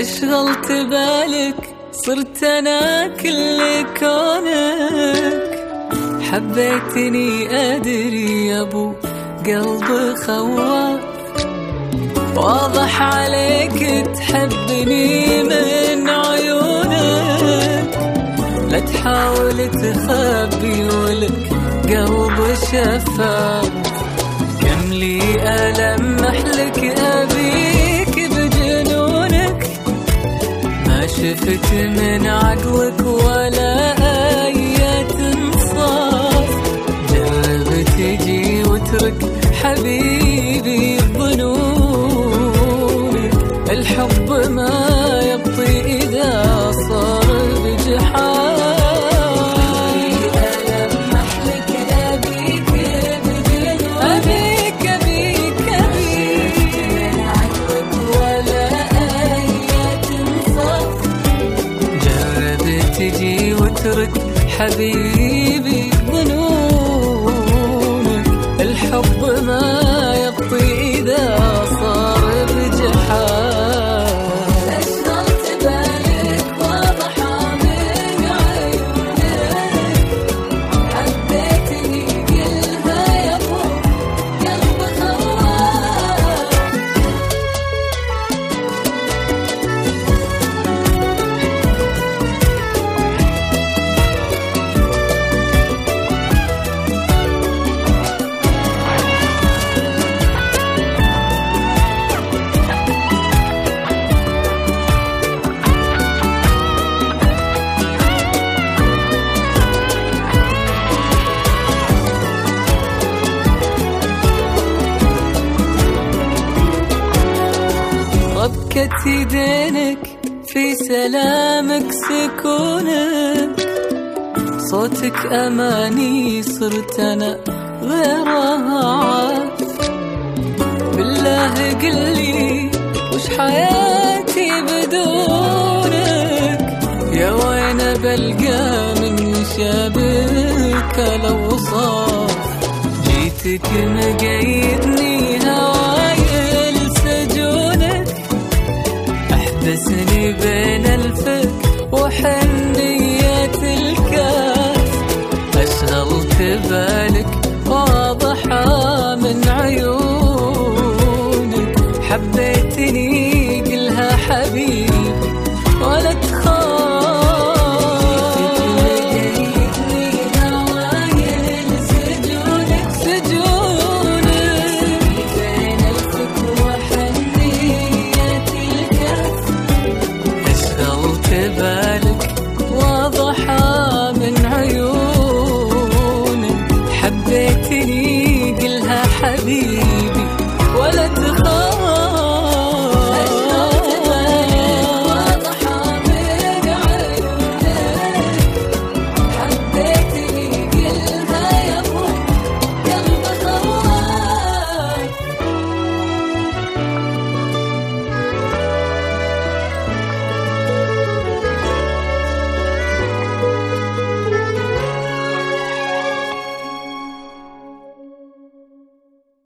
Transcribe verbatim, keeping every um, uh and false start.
أشغلت بالك صرت أنا كل كونك. حبيتني أدري يا أبو قلب خواف، واضح عليك تحبني من عيونك. لا تحاول تخبي ولك قلب شفاف. كم لي ألمح لك أبيك بجنونك، ما شفت من عقلك ولا آية انصاف. جرب تجي وترك حبيبي بظنونك. الحب ما يبطي إذا صار بجحافك. تجي وترك حبيبي ظنونك. الحب ما يبطي إذا صار بجحافك. أشغلت بالك واضحة من عيونك. حبيتني قلها يا أبو قلب خواف. ربكة يدينك في سلامك سكونك. صوتك أماني صرت أنا غيرها عاف. بالله قلي وش حياتي بدونك. يا وين بلقى من يشابهك الأوصاف. جيتك مقيدني هواي لسجونك. أحبسني بين الفك وحنية الكاف. أشغلت بالك واضحة من عيونك. حبيتني قلها حبيبي ولا تخاف. بالك واضحة من عيونك. حبيتني